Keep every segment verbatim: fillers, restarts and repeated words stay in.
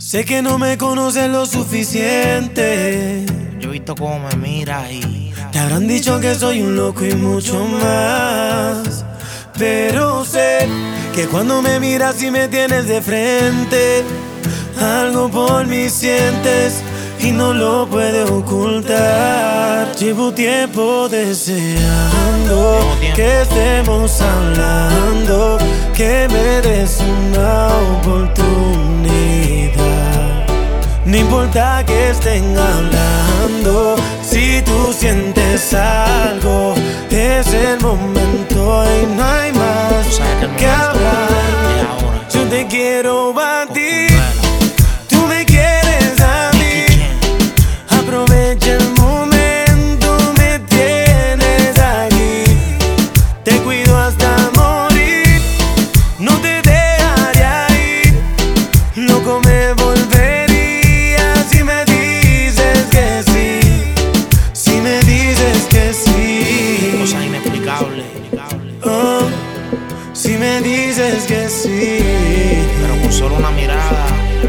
Sé que no me conoces lo suficiente. Yo he visto cómo me miras y te habrán dicho que soy un loco y mucho más. Pero sé que cuando me miras y me tienes de frente, algo por mí sientes y no lo puedes ocultar. Llevo tiempo deseando que estemos hablando, que me des una oportunidad. No importa que estén hablando, si tú sientes algo, es el momento y no hay más que hablar. Yo te quiero batir, tú me quieres a mí. Aprovecha el momento, me tienes aquí. Te cuido hasta morir, no te dejaré ir. Loco me volvería si me dices que sí. Si me dices que sí. Cosas inexplicables. Oh, si me dices que sí. Pero con solo una mirada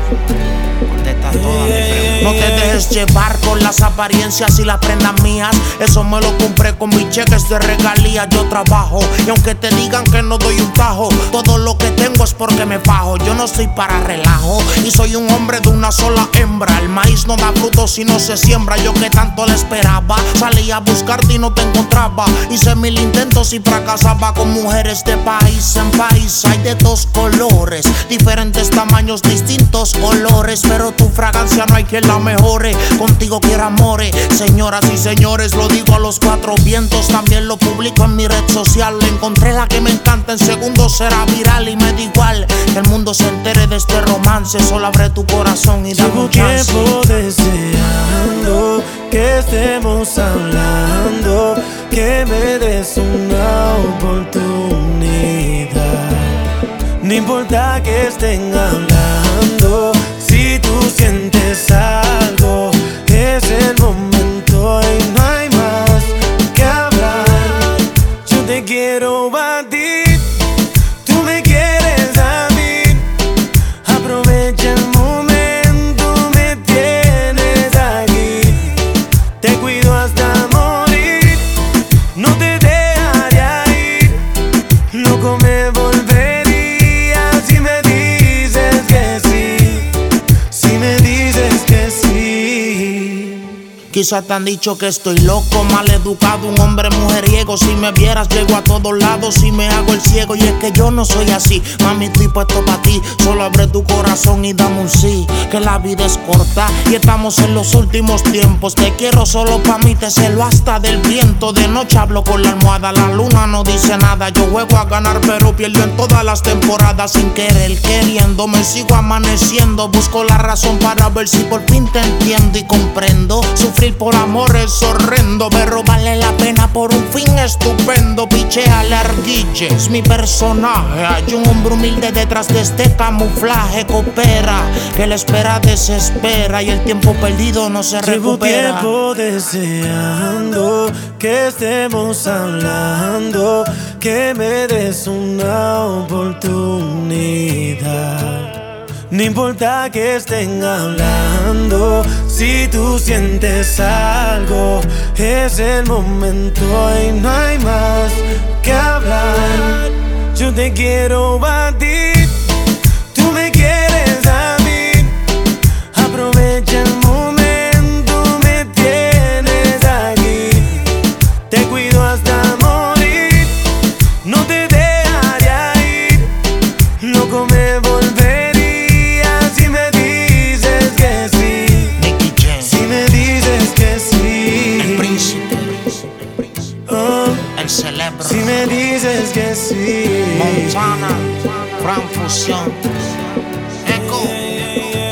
contestas todas mis preguntas. No te dejes llevar por las apariencias y las prendas mías. Eso me lo compré con mis cheques de regalía. Yo trabajo y aunque te digan que no doy un tajo, todo lo que tengo es porque me fajo. Yo no soy para relajo y soy un hombre de una sola hembra. El maíz no da fruto si no se siembra. Yo que tanto le esperaba, salí a buscarte y no te encontraba. Hice mil intentos y fracasaba con mujeres de país en país. Hay de dos colores, diferentes tamaños, distintos olores, pero tu fragancia no hay quien la mejore. Contigo quiero amores, señoras y señores, lo digo a los cuatro vientos. También lo publico en mi red social. Encontré la que me encanta, en segundos será viral. Y me da igual que el mundo se entere de este romance. Solo abre tu corazón y dame Llevo un chance. tiempo deseando que estemos hablando, que me des una oportunidad. No importa que estén hablando, si tú sientes algo, es el momento y no hay más que hablar. Yo te quiero batir, tú me quieres a mí. Aprovecha el momento, me tienes aquí. Te cuido hasta morir, no te dejaré ir. Loco me volvería si me dices que sí. Si me dices que sí. Quizás te han dicho que estoy loco, mal educado, un hombre mujeriego. Si me vieras llego a todos lados y me hago el ciego. Y es que yo no soy así, mami, estoy puesto pa' ti. Solo abre tu corazón y dame un sí. Que la vida es corta y estamos en los últimos tiempos. Te quiero solo pa' mí, te celo hasta del viento. De noche hablo con la almohada, la luna no dice nada. Yo juego a ganar pero pierdo en todas las temporadas. Sin querer, queriendo, me sigo amaneciendo. Busco la razón para ver si por fin te entiendo y comprendo. Sufrir por amor es horrendo, pero vale la pena por un fin estupendo. Pichea la ardilla, es mi personaje. Hay un hombre humilde detrás de este camuflaje. Coopera, que la espera desespera y el tiempo perdido no se Llevo recupera. tiempo deseando que estemos hablando, que me des una oportunidad. No importa que estén hablando, si tú sientes algo, es el momento y no hay más que hablar. Yo te quiero batir, tú me quieres a mí. Aprovecha el momento, me tienes aquí. Te cuido hasta morir, no te dejaré ir. Loco me volvería si me dices que sí. Si me dices que sí. El príncipe, Oh, el celebro, si me dices que sí. Montana, gran fusión. Echo.